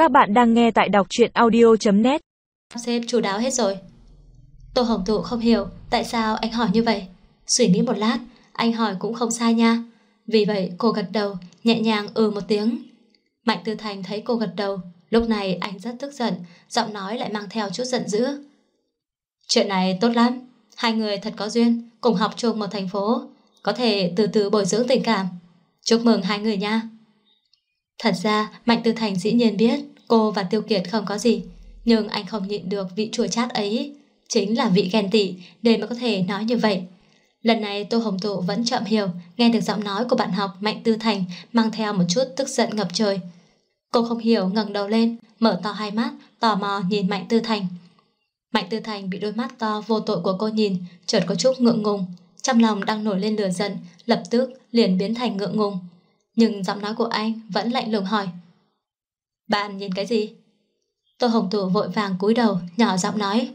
Các bạn đang nghe tại đọc truyện audio.net. Xếp chu đáo hết rồi. Tô Hồng Tụ không hiểu tại sao anh hỏi như vậy. Suy nghĩ một lát, anh hỏi cũng không sai nha. Vì vậy cô gật đầu, nhẹ nhàng một tiếng. Mạnh Tư Thành thấy cô gật đầu, lúc này anh rất tức giận, giọng nói lại mang theo chút giận dữ. Chuyện này tốt lắm, hai người thật có duyên, cùng học chung một thành phố, có thể từ từ bồi dưỡng tình cảm. Chúc mừng hai người nha. Thật ra Mạnh Tư Thành dĩ nhiên biết cô và Tiêu Kiệt không có gì, nhưng anh không nhịn được vị chua chát ấy, chính là vị ghen tị để mà có thể nói như vậy. Lần này Tô Hồng Tụ vẫn chậm hiểu, nghe được giọng nói của bạn học Mạnh Tư Thành mang theo một chút tức giận ngập trời. Cô không hiểu, ngẩng đầu lên, mở to hai mắt, tò mò nhìn Mạnh Tư Thành. Mạnh Tư Thành bị đôi mắt to vô tội của cô nhìn, chợt có chút ngượng ngùng, trong lòng đang nổi lên lửa giận, lập tức liền biến thành ngượng ngùng. Nhưng giọng nói của anh vẫn lạnh lùng hỏi: Bạn nhìn cái gì? Tô Hồng Tụ vội vàng cúi đầu, nhỏ giọng nói: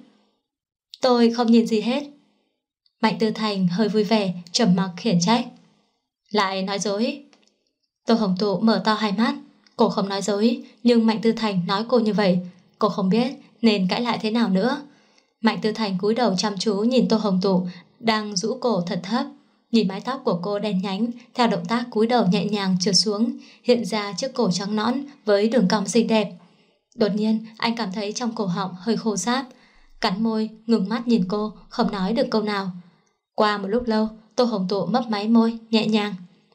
Tôi không nhìn gì hết. Mạnh Tư Thành hơi vui vẻ, trầm mặc khiển trách: Lại nói dối. Tô Hồng Tụ mở to hai mắt, cô không nói dối, nhưng Mạnh Tư Thành nói cô như vậy, cô không biết nên cãi lại thế nào nữa. Mạnh Tư Thành cúi đầu chăm chú nhìn Tô Hồng Tụ đang rũ cổ thật thấp, nhìn mái tóc của cô đen nhánh theo động tác cúi đầu nhẹ nhàng trượt xuống, hiện ra chiếc cổ trắng nõn với đường cong xinh đẹp. Đột nhiên anh cảm thấy trong cổ họng hơi khô ráp, cắn môi ngừng mắt nhìn cô, không nói được câu nào. Qua một lúc lâu, Tô Hồng Tụ mấp máy môi nhẹ nhàng: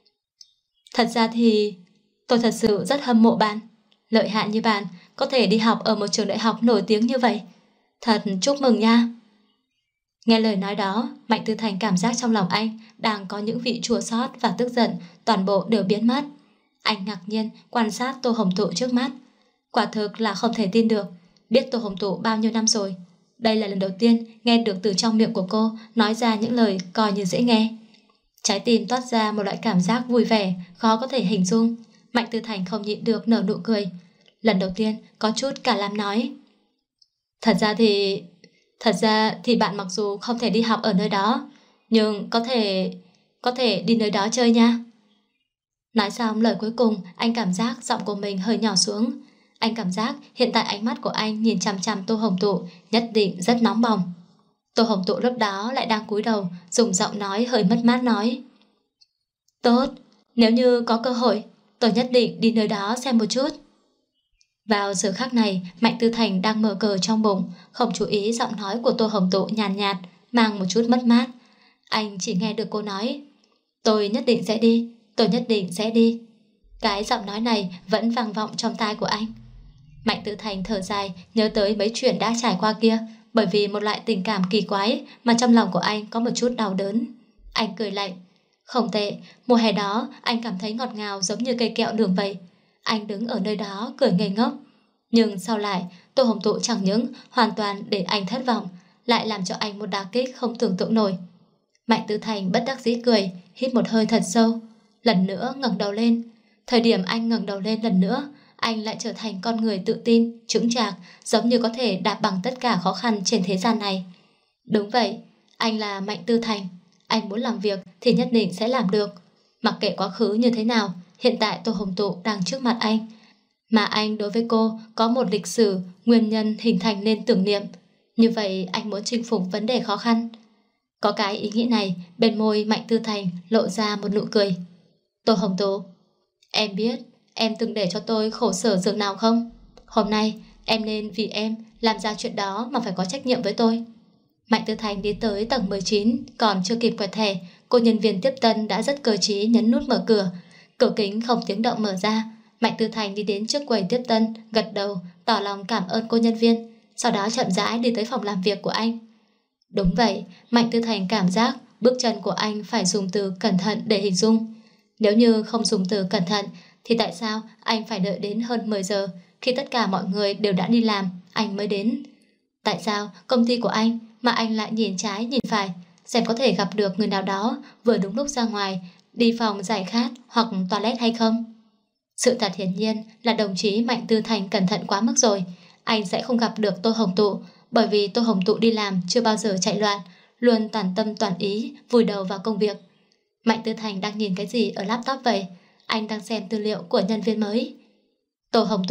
Thật ra thì tôi thật sự rất hâm mộ bạn, lợi hại như bạn có thể đi học ở một trường đại học nổi tiếng như vậy, thật chúc mừng nha. Nghe lời nói đó, Mạnh Tư Thành cảm giác trong lòng anh đang có những vị chua xót và tức giận toàn bộ đều biến mất. Anh ngạc nhiên quan sát Tô Hồng Tụ trước mắt, quả thực là không thể tin được. Biết Tô Hồng Tụ bao nhiêu năm rồi, đây là lần đầu tiên nghe được từ trong miệng của cô nói ra những lời coi như dễ nghe. Trái tim toát ra một loại cảm giác vui vẻ khó có thể hình dung. Mạnh Tư Thành không nhịn được nở nụ cười, lần đầu tiên có chút cả làm nói: Thật ra thì bạn mặc dù không thể đi học ở nơi đó, nhưng có thể đi nơi đó chơi nha. Nói xong lời cuối cùng, anh cảm giác giọng của mình hơi nhỏ xuống. Anh cảm giác hiện tại ánh mắt của anh nhìn chằm chằm Tô Hồng Tụ nhất định rất nóng bỏng. Tô Hồng Tụ lúc đó lại đang cúi đầu, dùng giọng nói hơi mất mát nói: Tốt, nếu như có cơ hội, tôi nhất định đi nơi đó xem một chút. Vào giờ khắc này, Mạnh Tư Thành đang mở cờ trong bụng, không chú ý giọng nói của Tô Hồng Tụ nhàn nhạt, mang một chút mất mát. Anh chỉ nghe được cô nói: Tôi nhất định sẽ đi, tôi nhất định sẽ đi. Cái giọng nói này vẫn vang vọng trong tai của anh. Mạnh Tư Thành thở dài, nhớ tới mấy chuyện đã trải qua kia, bởi vì một loại tình cảm kỳ quái mà trong lòng của anh có một chút đau đớn. Anh cười lạnh: Không tệ, mùa hè đó anh cảm thấy ngọt ngào giống như cây kẹo đường vậy. Anh đứng ở nơi đó cười ngây ngốc. Nhưng sau lại, Tô Hồng Tụ chẳng những hoàn toàn để anh thất vọng, lại làm cho anh một đả kích không tưởng tượng nổi. Mạnh Tư Thành bất đắc dĩ cười, hít một hơi thật sâu, lần nữa ngẩng đầu lên. Thời điểm anh ngẩng đầu lên lần nữa, anh lại trở thành con người tự tin, chững chạc, giống như có thể đạp bằng tất cả khó khăn trên thế gian này. Đúng vậy, anh là Mạnh Tư Thành. Anh muốn làm việc thì nhất định sẽ làm được. Mặc kệ quá khứ như thế nào, hiện tại Tô Hồng Tụ đang trước mặt anh, mà anh đối với cô có một lịch sử, nguyên nhân hình thành nên tưởng niệm. Như vậy anh muốn chinh phục vấn đề khó khăn. Có cái ý nghĩ này, bên môi Mạnh Tư Thành lộ ra một nụ cười. Tô Hồng Tụ, em biết em từng để cho tôi khổ sở dường nào không? Hôm nay em nên vì em làm ra chuyện đó mà phải có trách nhiệm với tôi. Mạnh Tư Thành đi tới tầng 19, còn chưa kịp quẹt thẻ, cô nhân viên tiếp tân đã rất cơ trí nhấn nút mở cửa. Cửa kính không tiếng động mở ra. Mạnh Tư Thành đi đến trước quầy tiếp tân, gật đầu, tỏ lòng cảm ơn cô nhân viên, sau đó chậm rãi đi tới phòng làm việc của anh. Đúng vậy, Mạnh Tư Thành cảm giác bước chân của anh phải dùng từ cẩn thận để hình dung. Nếu như không dùng từ cẩn thận, thì tại sao anh phải đợi đến hơn 10 giờ, khi tất cả mọi người đều đã đi làm, anh mới đến? Tại sao công ty của anh mà anh lại nhìn trái nhìn phải, xem có thể gặp được người nào đó vừa đúng lúc ra ngoài, đi phòng giải khát hoặc toilet hay không? Sự thật hiển nhiên là đồng chí Mạnh Tư Thành cẩn thận quá mức rồi. Anh sẽ không gặp được Tô Hồng Tụ, bởi vì Tô Hồng Tụ đi làm chưa bao giờ chạy loạn, luôn toàn tâm toàn ý vùi đầu vào công việc. Mạnh Tư Thành đang nhìn cái gì ở laptop vậy? Anh đang xem tư liệu của nhân viên mới. Tô Hồng Tụ,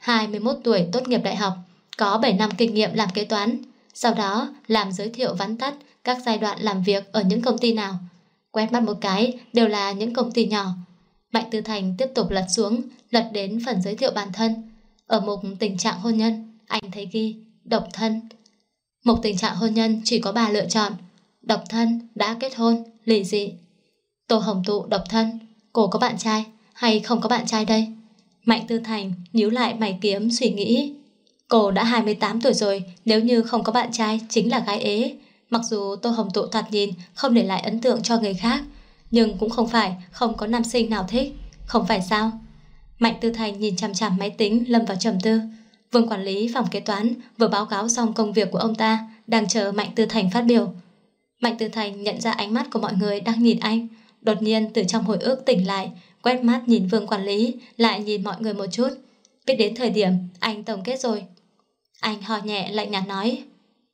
21 tuổi tốt nghiệp đại học, có 7 năm kinh nghiệm làm kế toán. Sau đó làm giới thiệu vắn tắt các giai đoạn làm việc ở những công ty nào. Quét mắt một cái đều là những công ty nhỏ. Mạnh Tư Thành tiếp tục lật xuống, lật đến phần giới thiệu bản thân. Ở mục tình trạng hôn nhân, anh thấy ghi độc thân. Mục tình trạng hôn nhân chỉ có 3 lựa chọn: độc thân, đã kết hôn, ly dị. Tô Hồng Tụ độc thân, cô có bạn trai hay không có bạn trai đây? Mạnh Tư Thành nhíu lại mày kiếm suy nghĩ. Cô đã 28 tuổi rồi, nếu như không có bạn trai chính là gái ế. Mặc dù Tô Hồng Tụ thoạt nhìn không để lại ấn tượng cho người khác, nhưng cũng không phải không có nam sinh nào thích, không phải sao? Mạnh Tư Thành nhìn chằm chằm máy tính, lâm vào trầm tư. Vương quản lý phòng kế toán vừa báo cáo xong công việc của ông ta, đang chờ Mạnh Tư Thành phát biểu. Mạnh Tư Thành nhận ra ánh mắt của mọi người đang nhìn anh, đột nhiên từ trong hồi ức tỉnh lại, quét mắt nhìn Vương quản lý, lại nhìn mọi người một chút. Biết đến thời điểm anh tổng kết rồi. Anh ho nhẹ lạnh nhạt nói: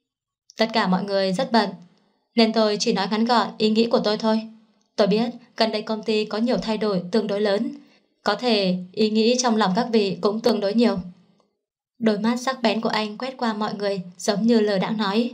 tất cả mọi người rất bận, nên tôi chỉ nói ngắn gọn ý nghĩ của tôi thôi. Tôi biết gần đây công ty có nhiều thay đổi tương đối lớn, có thể ý nghĩ trong lòng các vị cũng tương đối nhiều. Đôi mắt sắc bén của anh quét qua mọi người, giống như lờ đãng nói: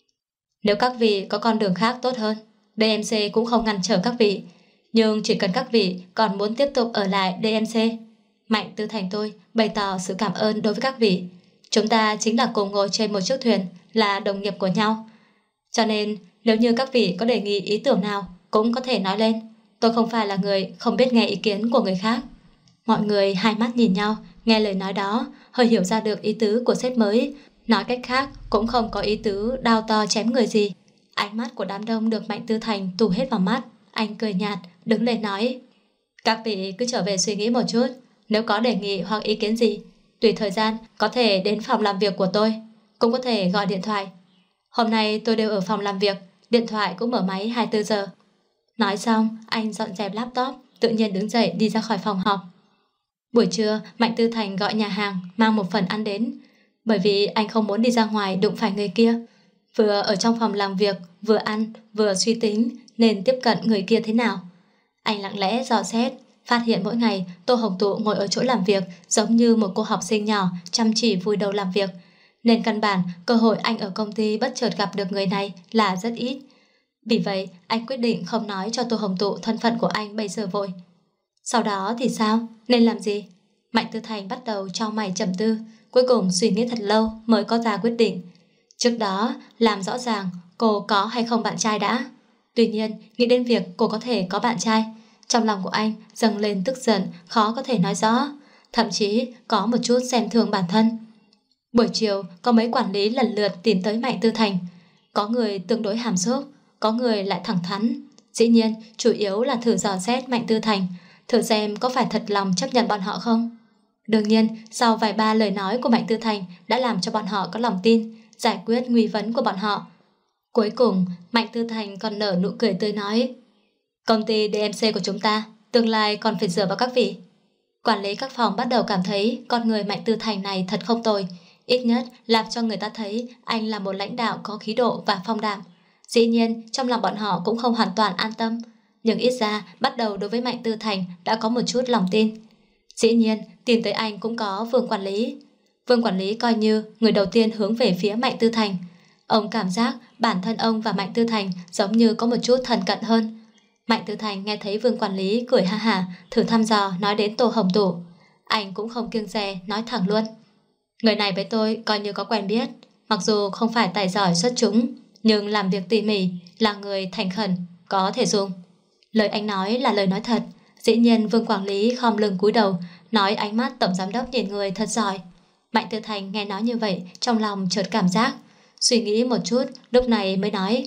nếu các vị có con đường khác tốt hơn, DMC cũng không ngăn trở các vị. Nhưng chỉ cần các vị còn muốn tiếp tục ở lại DMC, Mạnh Tư Thành tôi bày tỏ sự cảm ơn đối với các vị. Chúng ta chính là cùng ngồi trên một chiếc thuyền, là đồng nghiệp của nhau. Cho nên nếu như các vị có đề nghị ý tưởng nào cũng có thể nói lên. Tôi không phải là người không biết nghe ý kiến của người khác. Mọi người hai mắt nhìn nhau, nghe lời nói đó, hơi hiểu ra được ý tứ của sếp mới. Nói cách khác cũng không có ý tứ đao to chém người gì. Ánh mắt của đám đông được Mạnh Tư Thành tụ hết vào mắt. Anh cười nhạt, đứng lên nói: các vị cứ trở về suy nghĩ một chút. Nếu có đề nghị hoặc ý kiến gì, tùy thời gian có thể đến phòng làm việc của tôi, cũng có thể gọi điện thoại. Hôm nay tôi đều ở phòng làm việc, điện thoại cũng mở máy 24 giờ. Nói xong, anh dọn dẹp laptop, tự nhiên đứng dậy đi ra khỏi phòng họp. Buổi trưa, Mạnh Tư Thành gọi nhà hàng mang một phần ăn đến, bởi vì anh không muốn đi ra ngoài đụng phải người kia. Vừa ở trong phòng làm việc, vừa ăn, vừa suy tính nên tiếp cận người kia thế nào. Anh lặng lẽ dò xét, phát hiện mỗi ngày Tô Hồng Tụ ngồi ở chỗ làm việc giống như một cô học sinh nhỏ chăm chỉ vùi đầu làm việc, nên căn bản cơ hội anh ở công ty bất chợt gặp được người này là rất ít. Vì vậy anh quyết định không nói cho Tô Hồng Tụ thân phận của anh bây giờ vội. Sau đó thì sao? Nên làm gì? Mạnh Tư Thành bắt đầu chau mày trầm tư, cuối cùng suy nghĩ thật lâu mới có ra quyết định. Trước đó làm rõ ràng cô có hay không bạn trai đã. Tuy nhiên nghĩ đến việc cô có thể có bạn trai, trong lòng của anh dâng lên tức giận khó có thể nói rõ, thậm chí có một chút xem thường bản thân. Buổi chiều có mấy quản lý lần lượt tìm tới Mạnh Tư Thành. Có người tương đối hàm xúc, có người lại thẳng thắn. Dĩ nhiên chủ yếu là thử dò xét Mạnh Tư Thành, thử xem có phải thật lòng chấp nhận bọn họ không. Đương nhiên sau vài ba lời nói của Mạnh Tư Thành đã làm cho bọn họ có lòng tin, giải quyết nghi vấn của bọn họ. Cuối cùng Mạnh Tư Thành còn nở nụ cười tươi nói: công ty DMC của chúng ta tương lai còn phải dựa vào các vị. Quản lý các phòng bắt đầu cảm thấy con người Mạnh Tư Thành này thật không tồi, ít nhất làm cho người ta thấy anh là một lãnh đạo có khí độ và phong đảm. Dĩ nhiên trong lòng bọn họ cũng không hoàn toàn an tâm, nhưng ít ra bắt đầu đối với Mạnh Tư Thành đã có một chút lòng tin. Dĩ nhiên tìm tới anh cũng có Vương quản lý. Vương quản lý coi như người đầu tiên hướng về phía Mạnh Tư Thành. Ông cảm giác bản thân ông và Mạnh Tư Thành giống như có một chút thân cận hơn. Mạnh Tư Thành nghe thấy Vương quản lý cười ha hả, thử thăm dò nói đến Tô Hồng Tụ. Anh cũng không kiêng dè nói thẳng luôn: người này với tôi coi như có quen biết, mặc dù không phải tài giỏi xuất chúng, nhưng làm việc tỉ mỉ, là người thành khẩn, có thể dùng. Lời anh nói là lời nói thật. Dĩ nhiên Vương quản lý khom lưng cúi đầu, nói ánh mắt tổng giám đốc nhìn người thật giỏi. Mạnh Tư Thành nghe nói như vậy, trong lòng chợt cảm giác, suy nghĩ một chút, lúc này mới nói: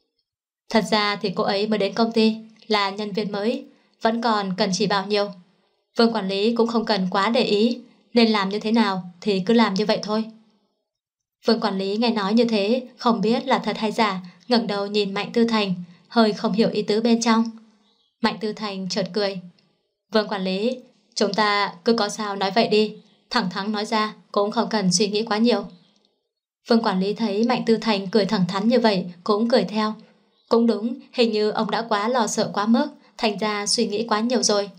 thật ra thì cô ấy mới đến công ty, là nhân viên mới, vẫn còn cần chỉ bảo nhiều. Vương quản lý cũng không cần quá để ý, nên làm như thế nào thì cứ làm như vậy thôi. Vương quản lý nghe nói như thế, không biết là thật hay giả, ngẩng đầu nhìn Mạnh Tư Thành, hơi không hiểu ý tứ bên trong. Mạnh Tư Thành chợt cười: Vương quản lý, chúng ta cứ có sao nói vậy đi, thẳng thắn nói ra, cũng không cần suy nghĩ quá nhiều. Vương quản lý thấy Mạnh Tư Thành cười thẳng thắn như vậy, cũng cười theo. Cũng đúng, hình như ông đã quá lo sợ quá mức, thành ra suy nghĩ quá nhiều rồi.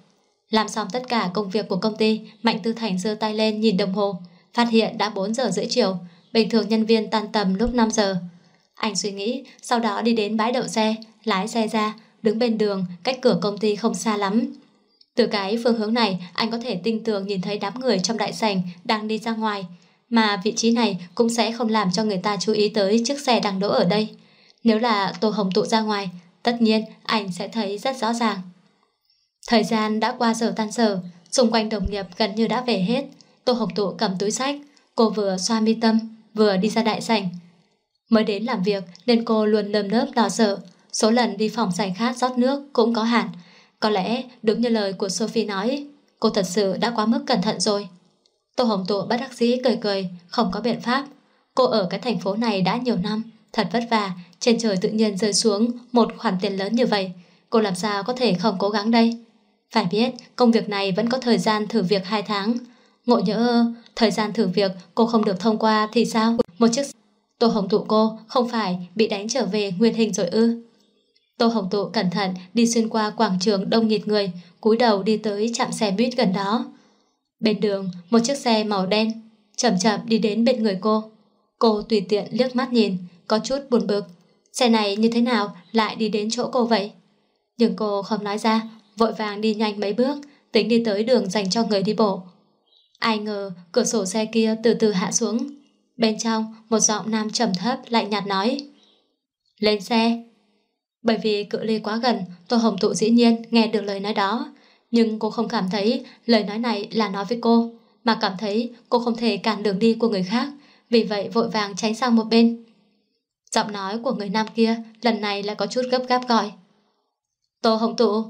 Làm xong tất cả công việc của công ty, Mạnh Tư Thành giơ tay lên nhìn đồng hồ, phát hiện đã 4 giờ rưỡi chiều. Bình thường nhân viên tan tầm lúc 5 giờ. Anh suy nghĩ, sau đó đi đến bãi đậu xe, lái xe ra, đứng bên đường cách cửa công ty không xa lắm. Từ cái phương hướng này, anh có thể tinh tường nhìn thấy đám người trong đại sảnh đang đi ra ngoài, mà vị trí này cũng sẽ không làm cho người ta chú ý tới chiếc xe đang đỗ ở đây. Nếu là Tô Hồng Tụ ra ngoài, tất nhiên anh sẽ thấy rất rõ ràng. Thời gian đã qua giờ tan sở, xung quanh đồng nghiệp gần như đã về hết. Tô Hồng Tụ cầm túi xách, cô vừa xoa mi tâm, vừa đi ra đại sảnh. Mới đến làm việc nên cô luôn nơm nớp lo sợ, số lần đi phòng giải khát rót nước cũng có hạn. Có lẽ đúng như lời của Sophie nói, cô thật sự đã quá mức cẩn thận rồi. Tô Hồng Tụ bất đắc dĩ cười cười, không có biện pháp. Cô ở cái thành phố này đã nhiều năm, thật vất vả, trên trời tự nhiên rơi xuống một khoản tiền lớn như vậy. Cô làm sao có thể không cố gắng đây? Phải biết, công việc này vẫn có thời gian thử việc 2 tháng. Ngộ nhỡ thời gian thử việc cô không được thông qua thì sao? Một chiếc Tô Hồng Tụ cô không phải bị đánh trở về nguyên hình rồi ư? Tô Hồng Tụ cẩn thận đi xuyên qua quảng trường đông nghịt người, cúi đầu đi tới trạm xe buýt gần đó. Bên đường, một chiếc xe màu đen chậm chậm đi đến bên người cô. Cô tùy tiện liếc mắt nhìn, có chút buồn bực. Xe này như thế nào lại đi đến chỗ cô vậy? Nhưng cô không nói ra, vội vàng đi nhanh mấy bước, tính đi tới đường dành cho người đi bộ. Ai ngờ cửa sổ xe kia từ từ hạ xuống. Bên trong, một giọng nam trầm thấp lạnh nhạt nói: "Lên xe." Bởi vì cự ly quá gần, Tô Hồng Tụ dĩ nhiên nghe được lời nói đó. Nhưng cô không cảm thấy lời nói này là nói với cô, mà cảm thấy cô không thể cản đường đi của người khác, vì vậy vội vàng tránh sang một bên. Giọng nói của người nam kia lần này lại có chút gấp gáp gọi: "Tô Hồng Tụ."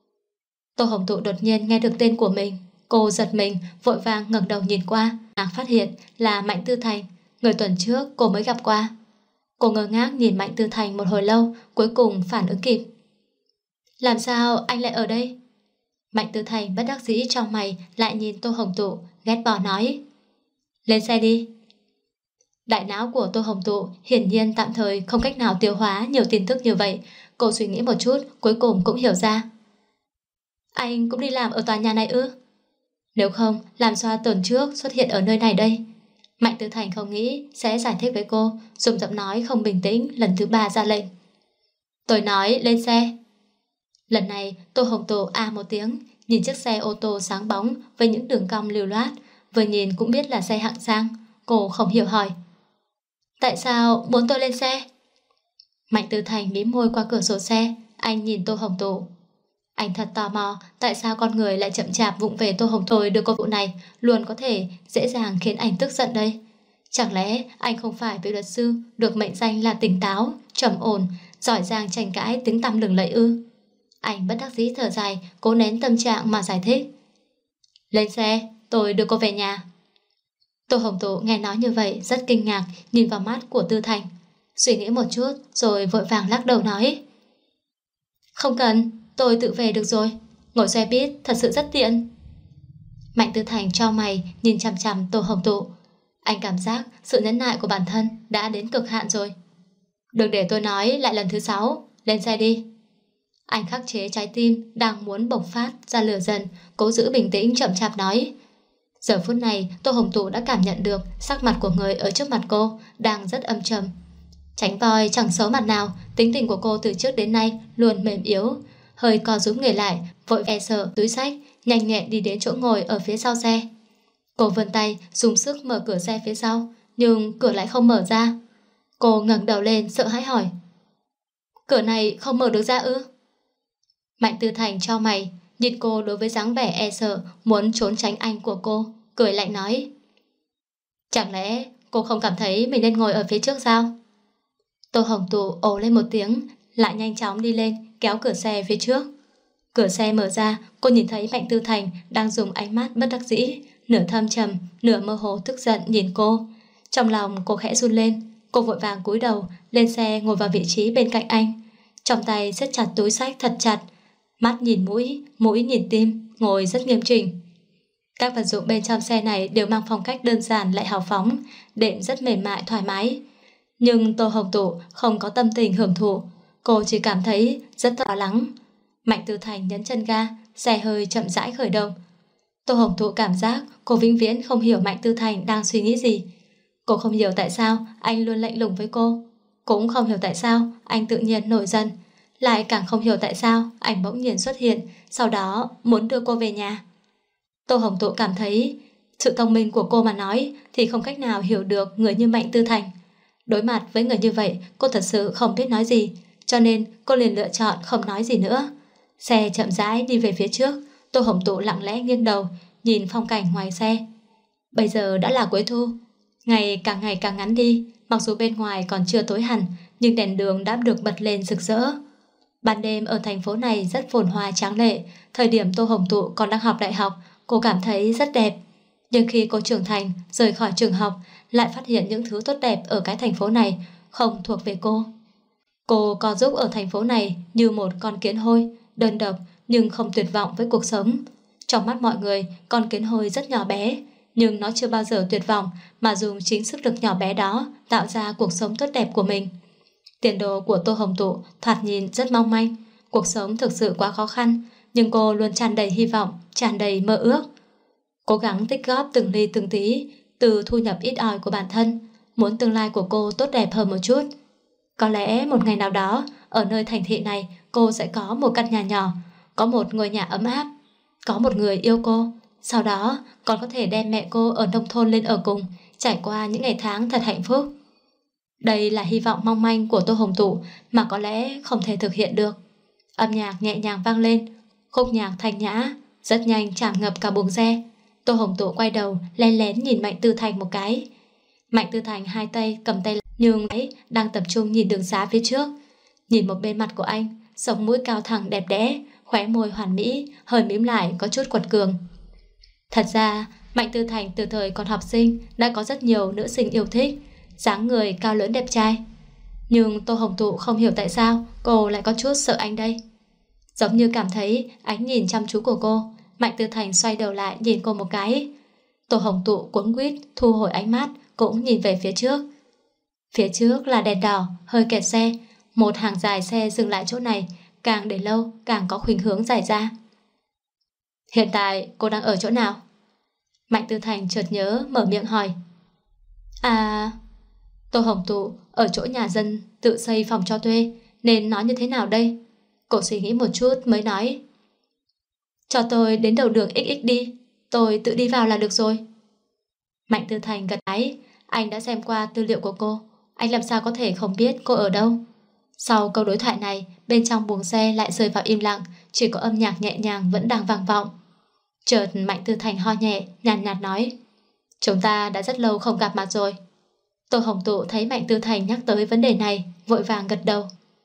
Tô Hồng Tụ đột nhiên nghe được tên của mình. Cô giật mình, vội vàng ngẩng đầu nhìn qua, nàng phát hiện là Mạnh Tư Thành, người tuần trước cô mới gặp qua. Cô ngơ ngác nhìn Mạnh Tư Thành một hồi lâu, cuối cùng phản ứng kịp. "Làm sao anh lại ở đây?" Mạnh Tư Thành bất đắc dĩ trong mày lại nhìn Tô Hồng Tụ, ghét bỏ nói: "Lên xe đi." Đại não của Tô Hồng Tụ hiển nhiên tạm thời không cách nào tiêu hóa nhiều tin tức như vậy. Cô suy nghĩ một chút, cuối cùng cũng hiểu ra. "Anh cũng đi làm ở tòa nhà này ư? Nếu không, làm sao tuần trước xuất hiện ở nơi này đây?" Mạnh Tư Thành không nghĩ sẽ giải thích với cô, dùng giọng nói không bình tĩnh lần thứ 3 ra lệnh: "Tôi nói lên xe." Lần này Tô Hồng Tụ một tiếng, nhìn chiếc xe ô tô sáng bóng với những đường cong lưu loát, vừa nhìn cũng biết là xe hạng sang. Cô không hiểu hỏi: "Tại sao muốn tôi lên xe?" Mạnh Tư Thành mím môi qua cửa sổ xe, anh nhìn Tô Hồng Tụ. Anh thật tò mò tại sao con người lại chậm chạp vụng về Tô Hồng Tụ được cô vụ này luôn có thể dễ dàng khiến anh tức giận đây. Chẳng lẽ anh không phải vị luật sư được mệnh danh là tỉnh táo, trầm ổn, giỏi giang tranh cãi tiếng tăm lừng lẫy ư? Anh bất đắc dĩ thở dài, cố nén tâm trạng mà giải thích: "Lên xe, tôi đưa cô về nhà." Tô Hồng Tụ nghe nói như vậy rất kinh ngạc, nhìn vào mắt của Tư Thành, suy nghĩ một chút rồi vội vàng lắc đầu nói: "Không cần, tôi tự về được rồi, ngồi xe buýt thật sự rất tiện." Mạnh Tư Thành chau mày nhìn chằm chằm Tô Hồng Tụ. Anh cảm giác sự nhẫn nại của bản thân đã đến cực hạn rồi. "Đừng để tôi nói lại lần thứ 6, lên xe đi." Anh khắc chế trái tim đang muốn bộc phát ra lửa giận, cố giữ bình tĩnh chậm chạp nói. Giờ phút này Tô Hồng Tụ đã cảm nhận được sắc mặt của người ở trước mặt cô đang rất âm trầm. Tránh voi chẳng xấu mặt nào, tính tình của cô từ trước đến nay luôn mềm yếu. Hơi co rúm người lại, vội e sợ túi xách, nhanh nhẹn đi đến chỗ ngồi ở phía sau xe. Cô vươn tay dùng sức mở cửa xe phía sau, nhưng cửa lại không mở ra. Cô ngẩng đầu lên sợ hãi hỏi: "Cửa này không mở được ra ư?" Mạnh Tư Thành chau mày, nhìn cô đối với dáng vẻ e sợ muốn trốn tránh anh của cô, cười lạnh nói: "Chẳng lẽ cô không cảm thấy mình nên ngồi ở phía trước sao?" Tô Hồng Tụ ồ lên một tiếng, lại nhanh chóng đi lên kéo cửa xe phía trước. Cửa xe mở ra, cô nhìn thấy Mạnh Tư Thành đang dùng ánh mắt bất đắc dĩ, nửa thâm trầm, nửa mơ hồ tức giận nhìn cô. Trong lòng cô khẽ run lên, cô vội vàng cúi đầu lên xe ngồi vào vị trí bên cạnh anh, trong tay siết chặt túi xách thật chặt, mắt nhìn mũi, mũi nhìn tim, ngồi rất nghiêm chỉnh. Các vật dụng bên trong xe này đều mang phong cách đơn giản lại hào phóng, đệm rất mềm mại thoải mái. Nhưng Tô Hồng Tụ không có tâm tình hưởng thụ, cô chỉ cảm thấy rất lo lắng. Mạnh Tư Thành nhấn chân ga, xe hơi chậm rãi khởi động. Tô Hồng Thụ cảm giác cô vĩnh viễn không hiểu Mạnh Tư Thành đang suy nghĩ gì. Cô không hiểu tại sao anh luôn lạnh lùng với cô, cũng không hiểu tại sao anh tự nhiên nổi giận, lại càng không hiểu tại sao anh bỗng nhiên xuất hiện, sau đó muốn đưa cô về nhà. Tô Hồng Thụ cảm thấy sự thông minh của cô mà nói thì không cách nào hiểu được người như Mạnh Tư Thành. Đối mặt với người như vậy, cô thật sự không biết nói gì, cho nên cô liền lựa chọn không nói gì nữa. Xe chậm rãi đi về phía trước, Tô Hồng Thụ lặng lẽ nghiêng đầu, nhìn phong cảnh ngoài xe. Bây giờ đã là cuối thu, ngày càng ngắn đi, mặc dù bên ngoài còn chưa tối hẳn, nhưng đèn đường đã được bật lên rực rỡ. Ban đêm ở thành phố này rất phồn hoa tráng lệ, thời điểm Tô Hồng Thụ còn đang học đại học, cô cảm thấy rất đẹp. Nhưng khi cô trưởng thành, rời khỏi trường học, lại phát hiện những thứ tốt đẹp ở cái thành phố này không thuộc về cô. Cô co giúp ở thành phố này như một con kiến hôi, đơn độc nhưng không tuyệt vọng với cuộc sống. Trong mắt mọi người, con kiến hôi rất nhỏ bé, nhưng nó chưa bao giờ tuyệt vọng mà dùng chính sức lực nhỏ bé đó tạo ra cuộc sống tốt đẹp của mình. Tiền đồ của Tô Hồng Thụ thoạt nhìn rất mong manh, cuộc sống thực sự quá khó khăn, nhưng cô luôn tràn đầy hy vọng, tràn đầy mơ ước. Cố gắng tích góp từng ly từng tí từ thu nhập ít ỏi của bản thân, muốn tương lai của cô tốt đẹp hơn một chút. Có lẽ một ngày nào đó, ở nơi thành thị này, cô sẽ có một căn nhà nhỏ, có một ngôi nhà ấm áp, có một người yêu cô. Sau đó, còn có thể đem mẹ cô ở nông thôn lên ở cùng, trải qua những ngày tháng thật hạnh phúc. Đây là hy vọng mong manh của Tô Hồng Thụ mà có lẽ không thể thực hiện được. Âm nhạc nhẹ nhàng vang lên, khúc nhạc thanh nhã, rất nhanh tràn ngập cả buồng xe. Tô Hồng Thụ quay đầu, lén lén nhìn Mạnh Tư Thành một cái. Mạnh Tư Thành hai tay cầm tay nhưng ấy đang tập trung nhìn đường xá phía trước. Nhìn một bên mặt của anh, sống mũi cao thẳng đẹp đẽ, khóe môi hoàn mỹ, hơi mím lại có chút quật cường. Thật ra, Mạnh Tư Thành từ thời còn học sinh đã có rất nhiều nữ sinh yêu thích, dáng người cao lớn đẹp trai. Nhưng Tô Hồng Thụ không hiểu tại sao cô lại có chút sợ anh đây. Giống như cảm thấy ánh nhìn chăm chú của cô, Mạnh Tư Thành xoay đầu lại nhìn cô một cái. Tô Hồng Thụ cuống quýt thu hồi ánh mắt, cũng nhìn về phía trước. Phía trước là đèn đỏ, hơi kẹt xe. Một hàng dài xe dừng lại chỗ này, càng để lâu càng có khuynh hướng dài ra. Hiện tại cô đang ở chỗ nào? Mạnh Tư Thành chợt nhớ mở miệng hỏi. À... Tô Hồng Thụ ở chỗ nhà dân tự xây phòng cho thuê, nên nói như thế nào đây? Cô suy nghĩ một chút mới nói. Cho tôi đến đầu đường XX đi, tôi tự đi vào là được rồi. Mạnh Tư Thành gật ái, anh đã xem qua tư liệu của cô, anh làm sao có thể không biết cô ở đâu. Sau câu đối thoại này, bên trong buồng xe lại rơi vào im lặng, chỉ có âm nhạc nhẹ nhàng vẫn đang vang vọng. Chợt Mạnh Tư Thành ho nhẹ, nhàn nhạt nói. Chúng ta đã rất lâu không gặp mặt rồi. Tô Hồng Thụ thấy Mạnh Tư Thành nhắc tới vấn đề này, vội vàng gật đầu.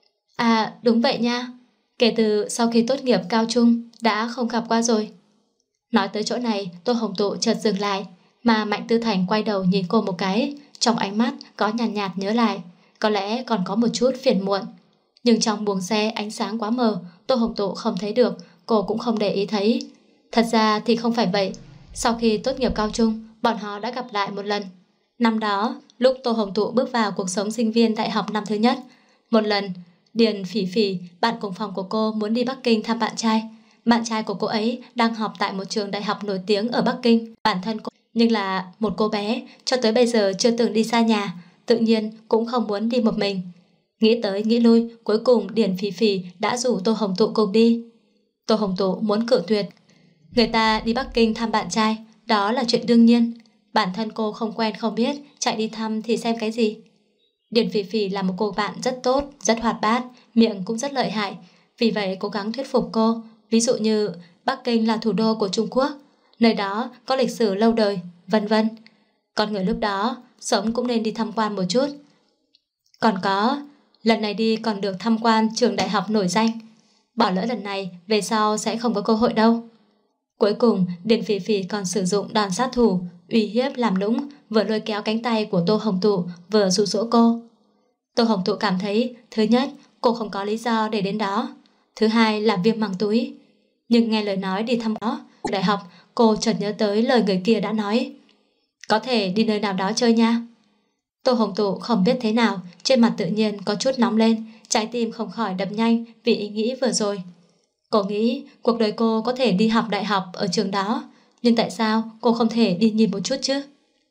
À đúng vậy nha, kể từ sau khi tốt nghiệp cao trung đã không gặp qua rồi. Nói tới chỗ này, Tô Hồng Thụ chợt dừng lại, mà Mạnh Tư Thành quay đầu nhìn cô một cái, trong ánh mắt có nhàn nhạt nhớ lại, có lẽ còn có một chút phiền muộn. Nhưng trong buồng xe ánh sáng quá mờ, Tô Hồng Thụ không thấy được, cô cũng không để ý thấy. Thật ra thì không phải vậy, sau khi tốt nghiệp cao trung, bọn họ đã gặp lại một lần. Năm đó, lúc Tô Hồng Thụ bước vào cuộc sống sinh viên đại học năm thứ nhất, một lần, Điền Phỉ Phỉ, bạn cùng phòng của cô muốn đi Bắc Kinh thăm bạn trai. Bạn trai của cô ấy đang học tại một trường đại học nổi tiếng ở Bắc Kinh. Bản thân cô nhưng là một cô bé, cho tới bây giờ chưa từng đi xa nhà, tự nhiên cũng không muốn đi một mình. Nghĩ tới nghĩ lui, cuối cùng Điền Phỉ Phỉ đã rủ Tô Hồng Thụ cùng đi. Tô Hồng Thụ muốn cự tuyệt. Người ta đi Bắc Kinh thăm bạn trai, đó là chuyện đương nhiên. Bản thân cô không quen không biết, chạy đi thăm thì xem cái gì. Điền Phỉ Phỉ là một cô bạn rất tốt, rất hoạt bát, miệng cũng rất lợi hại. Vì vậy cố gắng thuyết phục cô. Ví dụ như Bắc Kinh là thủ đô của Trung Quốc, nơi đó có lịch sử lâu đời, vân vân. Con người lúc đó sống cũng nên đi tham quan một chút. Còn có, lần này đi còn được tham quan trường đại học nổi danh. Bỏ lỡ lần này, về sau sẽ không có cơ hội đâu. Cuối cùng, Điền Phỉ Phỉ còn sử dụng đòn sát thủ, uy hiếp làm nũng, vừa lôi kéo cánh tay của Tô Hồng Thụ, vừa dụ dỗ cô. Tô Hồng Thụ cảm thấy, thứ nhất, cô không có lý do để đến đó. Thứ hai là viêm màng túi. Nhưng nghe lời nói đi thăm đó, đại học, cô chợt nhớ tới lời người kia đã nói. Có thể đi nơi nào đó chơi nha. Tô Hồng Thụ không biết thế nào, trên mặt tự nhiên có chút nóng lên, trái tim không khỏi đập nhanh vì ý nghĩ vừa rồi. Cô nghĩ cuộc đời cô có thể đi học đại học ở trường đó, nhưng tại sao cô không thể đi nhìn một chút chứ?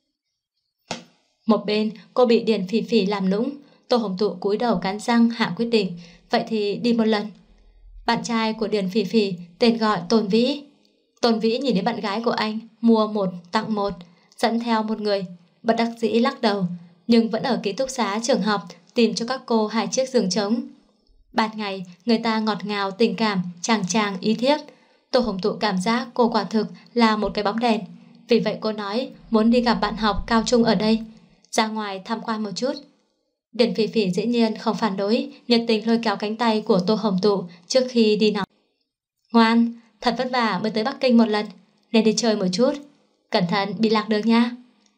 Một bên cô bị Điền Phỉ Phỉ làm nũng, Tô Hồng Tụ cúi đầu cắn răng hạ quyết định, vậy thì đi một lần. Bạn trai của Điền Phỉ Phỉ tên gọi Tôn Vĩ. Tôn Vĩ nhìn đến bạn gái của anh mua một tặng một, dẫn theo một người, bất đắc dĩ lắc đầu, nhưng vẫn ở ký túc xá trường học tìm cho các cô 2 chiếc giường trống. Ban ngày người ta ngọt ngào tình cảm, chàng chàng ý thiếp. Tô Hồng Tụ cảm giác cô quả thực là một cái bóng đèn. Vì vậy cô nói muốn đi gặp bạn học cao trung ở đây, ra ngoài tham quan một chút. Điền Phỉ Phỉ dĩ nhiên không phản đối, nhiệt tình lôi kéo cánh tay của Tô Hồng Tụ trước khi đi nói: Ngoan, thật vất vả mới tới Bắc Kinh một lần, nên đi chơi một chút, cẩn thận bị lạc đường nha.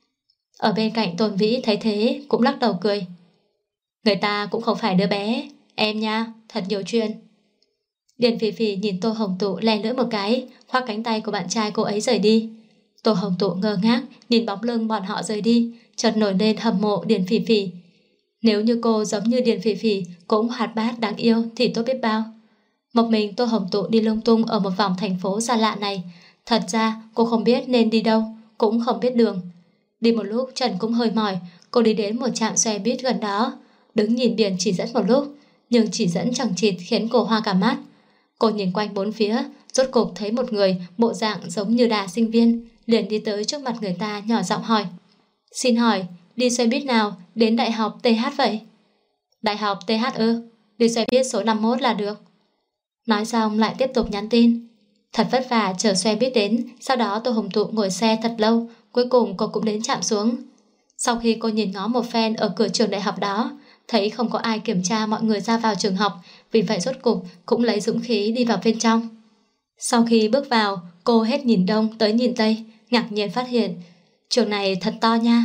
Ở bên cạnh Tôn Vĩ thấy thế cũng lắc đầu cười: Người ta cũng không phải đứa bé, em nha, thật nhiều chuyện. Điền Phỉ Phỉ nhìn Tô Hồng Tụ lè lưỡi một cái, khoác cánh tay của bạn trai cô ấy rời đi. Tô Hồng Tụ ngơ ngác nhìn bóng lưng bọn họ rời đi, chợt nổi lên hâm mộ Điền Phỉ Phỉ. Nếu như cô giống như Điền Phỉ Phỉ cũng hoạt bát đáng yêu thì tốt biết bao. Một mình Tô Hồng Tụ đi lung tung ở một vòng thành phố xa lạ này. Thật ra cô không biết nên đi đâu, cũng không biết đường. Đi một lúc Trần cũng hơi mỏi, cô đi đến một trạm xe buýt gần đó, đứng nhìn biển chỉ dẫn một lúc, nhưng chỉ dẫn chẳng chịt khiến cô hoa cả mắt. Cô nhìn quanh bốn phía, rốt cục thấy một người bộ dạng giống như đà sinh viên, liền đi tới trước mặt người ta nhỏ giọng hỏi: Xin hỏi, đi xe buýt nào đến Đại học TH vậy? Đại học TH ư? Đi xe buýt số 51 là được. Nói xong lại tiếp tục nhắn tin. Thật vất vả chờ xe buýt đến, sau đó Tô Hồng Tụ ngồi xe thật lâu, cuối cùng cô cũng đến trạm xuống. Sau khi cô nhìn ngó một phen ở cửa trường đại học đó, thấy không có ai kiểm tra mọi người ra vào trường học, vì vậy rốt cục cũng lấy dũng khí đi vào bên trong. Sau khi bước vào, cô hết nhìn đông tới nhìn tây, ngạc nhiên phát hiện trường này thật to nha.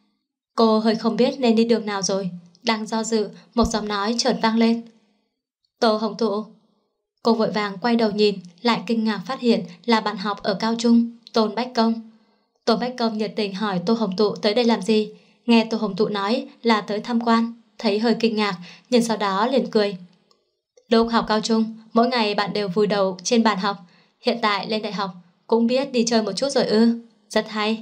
Cô hơi không biết nên đi đường nào rồi, đang do dự, một giọng nói chợt vang lên: Tô Hồng Tụ. Cô vội vàng quay đầu nhìn, lại kinh ngạc phát hiện là bạn học ở cao trung, Tôn Bách Công. Tôn Bách Công nhiệt tình hỏi Tô Hồng Tụ tới đây làm gì. Nghe Tô Hồng Tụ nói là tới tham quan, thấy hơi kinh ngạc, nhưng sau đó liền cười. Lúc học cao trung, mỗi ngày bạn đều vùi đầu trên bàn học, hiện tại lên đại học cũng biết đi chơi một chút rồi ư? Rất hay.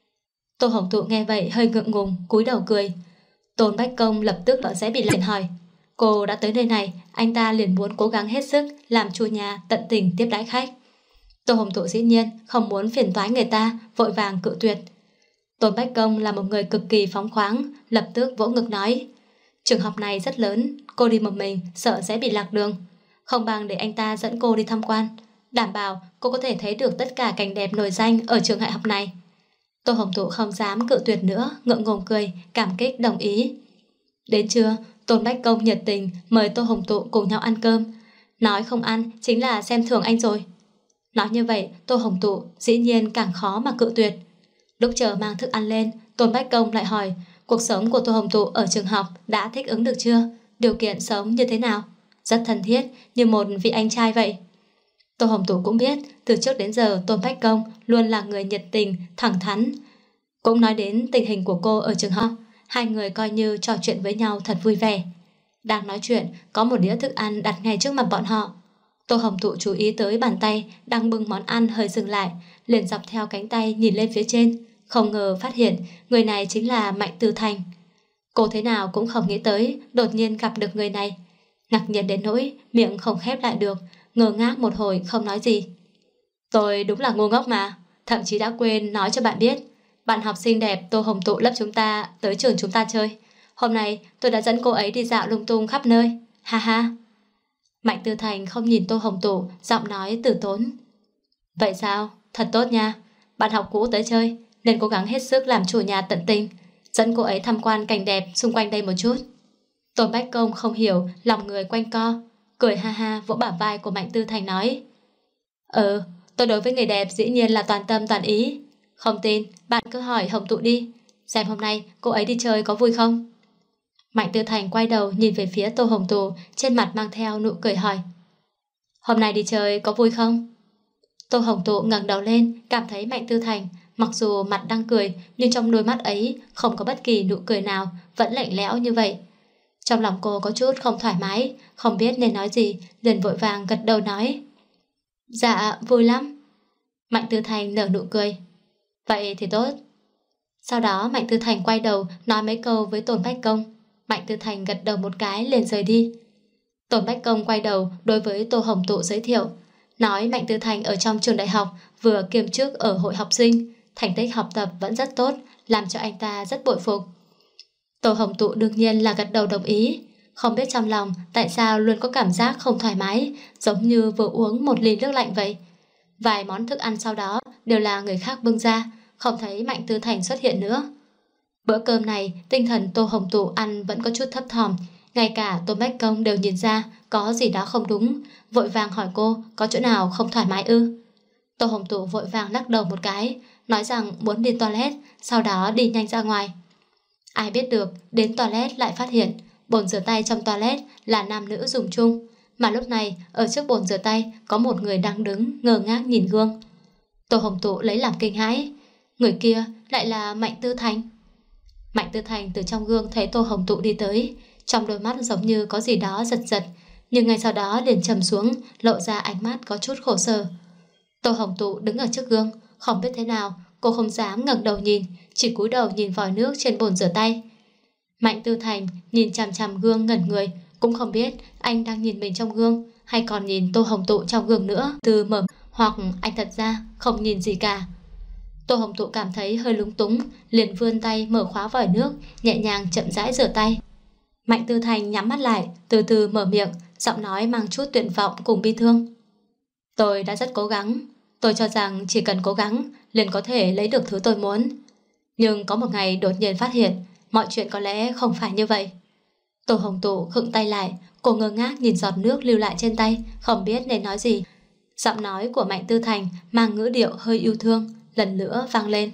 Tô Hồng Tụ nghe vậy hơi ngượng ngùng, cúi đầu cười. Tôn Bách Công lập tức sẽ bị liền hỏi: Cô đã tới nơi này, anh ta liền muốn cố gắng hết sức làm chủ nhà tận tình tiếp đãi khách. Tô Hồng Tụ dĩ nhiên không muốn phiền toái người ta, vội vàng cự tuyệt. Tôn Bách Công là một người cực kỳ phóng khoáng, lập tức vỗ ngực nói: Trường học này rất lớn, cô đi một mình sợ sẽ bị lạc đường, không bằng để anh ta dẫn cô đi tham quan, đảm bảo cô có thể thấy được tất cả cảnh đẹp nổi danh ở trường đại học này. Tô Hồng Tụ không dám cự tuyệt nữa, ngượng ngùng cười, cảm kích đồng ý. Đến trưa, Tôn Bách Công nhiệt tình mời Tô Hồng Tụ cùng nhau ăn cơm, nói không ăn chính là xem thường anh rồi. Nói như vậy, Tô Hồng Tụ dĩ nhiên càng khó mà cự tuyệt. Lúc chờ mang thức ăn lên, Tôn Bách Công lại hỏi cuộc sống của Tô Hồng Tụ ở trường học đã thích ứng được chưa, điều kiện sống như thế nào. Rất thân thiết, như một vị anh trai vậy. Tô Hồng Tụ cũng biết từ trước đến giờ Tôn Bách Công luôn là người nhiệt tình, thẳng thắn. Cũng nói đến tình hình của cô ở trường học, hai người coi như trò chuyện với nhau thật vui vẻ. Đang nói chuyện, có một đĩa thức ăn đặt ngay trước mặt bọn họ. Tô Hồng Tụ chú ý tới bàn tay đang bưng món ăn hơi dừng lại, liền dọc theo cánh tay nhìn lên phía trên, không ngờ phát hiện người này chính là Mạnh Tư Thành. Cô thế nào cũng không nghĩ tới đột nhiên gặp được người này, ngạc nhiên đến nỗi miệng không khép lại được, ngơ ngác một hồi không nói gì. Tôi đúng là ngu ngốc mà, thậm chí đã quên nói cho bạn biết, bạn học xinh đẹp Tô Hồng Tụ lớp chúng ta tới trường chúng ta chơi. Hôm nay tôi đã dẫn cô ấy đi dạo lung tung khắp nơi, ha ha. Mạnh Tư Thành không nhìn Tô Hồng Tụ, giọng nói từ tốn. Vậy sao? Thật tốt nha. Bạn học cũ tới chơi nên cố gắng hết sức làm chủ nhà tận tình, dẫn cô ấy tham quan cảnh đẹp xung quanh đây một chút. Tôn Bách Công không hiểu, lòng người quanh co, cười ha ha vỗ bả vai của Mạnh Tư Thành nói: tôi đối với người đẹp dĩ nhiên là toàn tâm toàn ý. Không tin, bạn cứ hỏi Hồng Tụ đi, xem hôm nay cô ấy đi chơi có vui không. Mạnh Tư Thành quay đầu nhìn về phía Tô Hồng Tụ, trên mặt mang theo nụ cười hỏi: Hôm nay đi chơi có vui không? Tô Hồng Tụ ngẩng đầu lên, cảm thấy Mạnh Tư Thành mặc dù mặt đang cười, nhưng trong đôi mắt ấy không có bất kỳ nụ cười nào, vẫn lạnh lẽo như vậy. Trong lòng cô có chút không thoải mái, không biết nên nói gì, liền vội vàng gật đầu nói: Dạ vui lắm. Mạnh Tư Thành nở nụ cười. Vậy thì tốt. Sau đó Mạnh Tư Thành quay đầu nói mấy câu với Tôn Bách Công. Mạnh Tư Thành gật đầu một cái liền rời đi. Tôn Bách Công quay đầu đối với Tô Hồng Tụ giới thiệu, nói Mạnh Tư Thành ở trong trường đại học vừa kiêm chức ở hội học sinh, thành tích học tập vẫn rất tốt, làm cho anh ta rất bội phục. Tô Hồng Tụ đương nhiên là gật đầu đồng ý, không biết trong lòng tại sao luôn có cảm giác không thoải mái, giống như vừa uống một ly nước lạnh vậy. Vài món thức ăn sau đó đều là người khác bưng ra, không thấy Mạnh Tư Thành xuất hiện nữa. Bữa cơm này, tinh thần Tô Hồng Tụ ăn vẫn có chút thấp thỏm, ngay cả Tô Bách Công đều nhìn ra có gì đó không đúng, vội vàng hỏi cô có chỗ nào không thoải mái ư. Tô Hồng Tụ vội vàng lắc đầu một cái, nói rằng muốn đi toilet, sau đó đi nhanh ra ngoài. Ai biết được, đến toilet lại phát hiện bồn rửa tay trong toilet là nam nữ dùng chung, mà lúc này ở trước bồn rửa tay có một người đang đứng ngơ ngác nhìn gương. Tô Hồng Tụ lấy làm kinh hãi, người kia lại là Mạnh Tư Thành. Mạnh Tư Thành từ trong gương thấy Tô Hồng Tụ đi tới, trong đôi mắt giống như có gì đó giật giật, nhưng ngay sau đó liền trầm xuống, lộ ra ánh mắt có chút khổ sở. Tô Hồng Tụ đứng ở trước gương, không biết thế nào, cô không dám ngẩng đầu nhìn, chỉ cúi đầu nhìn vòi nước trên bồn rửa tay. Mạnh Tư Thành nhìn chằm chằm gương ngẩn người, cũng không biết anh đang nhìn mình trong gương hay còn nhìn Tô Hồng Tụ trong gương nữa. Từ mở hoặc anh thật ra không nhìn gì cả. Tô Hồng Tụ cảm thấy hơi lúng túng, liền vươn tay mở khóa vòi nước, nhẹ nhàng chậm rãi rửa tay. Mạnh Tư Thành nhắm mắt lại, từ từ mở miệng, giọng nói mang chút tuyệt vọng cùng bi thương. Tôi đã rất cố gắng, tôi cho rằng chỉ cần cố gắng liền có thể lấy được thứ tôi muốn. Nhưng có một ngày đột nhiên phát hiện mọi chuyện có lẽ không phải như vậy. Tô Hồng Tụ khựng tay lại, cô ngơ ngác nhìn giọt nước lưu lại trên tay, không biết nên nói gì. Giọng nói của Mạnh Tư Thành mang ngữ điệu hơi yêu thương, lần nữa vang lên.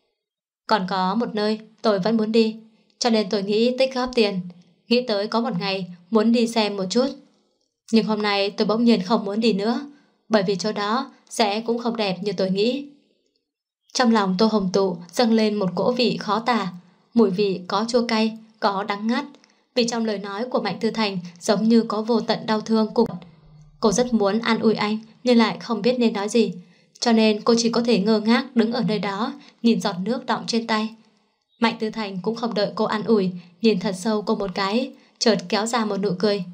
Còn có một nơi tôi vẫn muốn đi, cho nên tôi nghĩ tích góp tiền, nghĩ tới có một ngày muốn đi xem một chút. Nhưng hôm nay tôi bỗng nhiên không muốn đi nữa, bởi vì chỗ đó sẽ cũng không đẹp như tôi nghĩ. Trong lòng Tô Hồng Tụ dâng lên một cỗ vị khó tả, mùi vị có chua cay, có đắng ngắt, vì trong lời nói của Mạnh Tư Thành giống như có vô tận đau thương cùng. Cô rất muốn an ủi anh nhưng lại không biết nên nói gì, cho nên cô chỉ có thể ngơ ngác đứng ở nơi đó, nhìn giọt nước đọng trên tay. Mạnh Tư Thành cũng không đợi cô an ủi, nhìn thật sâu cô một cái, chợt kéo ra một nụ cười.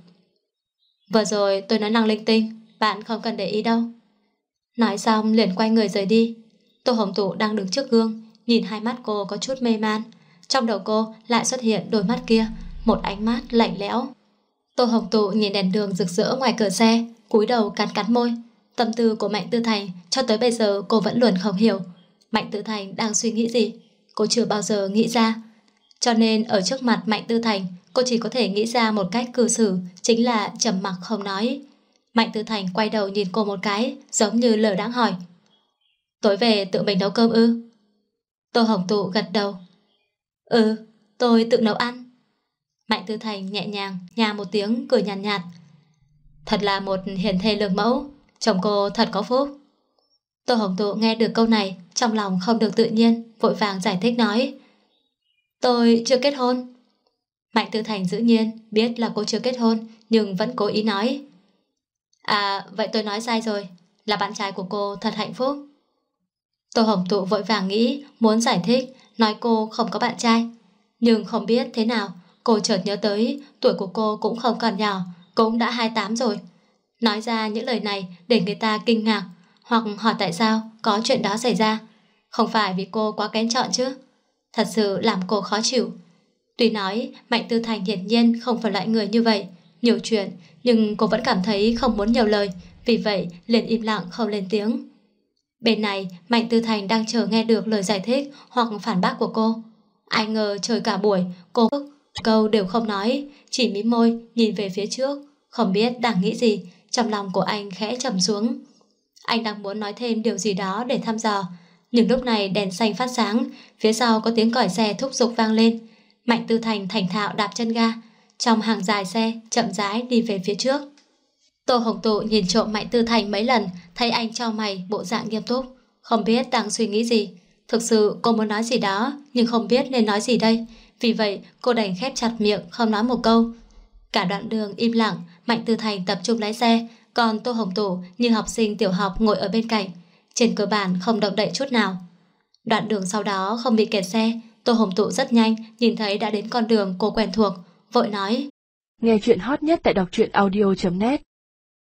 Vừa rồi tôi nói năng linh tinh, bạn không cần để ý đâu. Nói xong liền quay người rời đi. Tô Hồng Tụ đang đứng trước gương, nhìn hai mắt cô có chút mê man. Trong đầu cô lại xuất hiện đôi mắt kia, một ánh mắt lạnh lẽo. Tô Hồng Tụ nhìn đèn đường rực rỡ ngoài cửa xe, cúi đầu cắn cắn môi. Tâm tư của Mạnh Tư Thành cho tới bây giờ cô vẫn luôn không hiểu. Mạnh Tư Thành đang suy nghĩ gì, cô chưa bao giờ nghĩ ra. Cho nên ở trước mặt Mạnh Tư Thành, cô chỉ có thể nghĩ ra một cách cư xử, chính là trầm mặc không nói. Mạnh Tư Thành quay đầu nhìn cô một cái, giống như lờ đãng hỏi. Tối về tự mình nấu cơm ư? Tô Hồng Tụ gật đầu. Ừ, tôi tự nấu ăn. Mạnh Tư Thành nhẹ nhàng nhà một tiếng cười nhàn nhạt. Thật là một hiền thê lương mẫu, chồng cô thật có phúc. Tô Hồng Tụ nghe được câu này, trong lòng không được tự nhiên, vội vàng giải thích nói. Tôi chưa kết hôn. Mạnh Tư Thành dĩ nhiên biết là cô chưa kết hôn, nhưng vẫn cố ý nói. À, vậy tôi nói sai rồi, là bạn trai của cô thật hạnh phúc. Tô Hồng Tụ vội vàng nghĩ, muốn giải thích, nói cô không có bạn trai. Nhưng không biết thế nào, cô chợt nhớ tới tuổi của cô cũng không còn nhỏ, cũng đã 28 rồi. Nói ra những lời này để người ta kinh ngạc, hoặc hỏi tại sao có chuyện đó xảy ra. Không phải vì cô quá kén chọn chứ. Thật sự làm cô khó chịu. Tuy nói Mạnh Tư Thành hiển nhiên không phải loại người như vậy, nhiều chuyện, nhưng cô vẫn cảm thấy không muốn nhiều lời, vì vậy liền im lặng không lên tiếng. Bên này Mạnh Tư Thành đang chờ nghe được lời giải thích hoặc phản bác của cô. Ai ngờ trời cả buổi cô câu đều không nói, chỉ mím môi nhìn về phía trước, không biết đang nghĩ gì. Trong lòng của anh khẽ trầm xuống. Anh đang muốn nói thêm điều gì đó để thăm dò, nhưng lúc này đèn xanh phát sáng, phía sau có tiếng còi xe thúc giục vang lên. Mạnh Tư Thành thành thạo đạp chân ga, trong hàng dài xe chậm rãi đi về phía trước. Tô Hồng Tụ nhìn trộm Mạnh Tư Thành mấy lần, thấy anh chau mày bộ dạng nghiêm túc, không biết đang suy nghĩ gì. Thực sự cô muốn nói gì đó, nhưng không biết nên nói gì đây. Vì vậy cô đành khép chặt miệng không nói một câu. Cả đoạn đường im lặng, Mạnh Tư Thành tập trung lái xe, còn Tô Hồng Tụ như học sinh tiểu học ngồi ở bên cạnh, trên cơ bản không động đậy chút nào. Đoạn đường sau đó không bị kẹt xe, Tô Hồng Tụ rất nhanh nhìn thấy đã đến con đường cô quen thuộc, vội nói: Nghe chuyện hot nhất tại đọc truyện audio.net.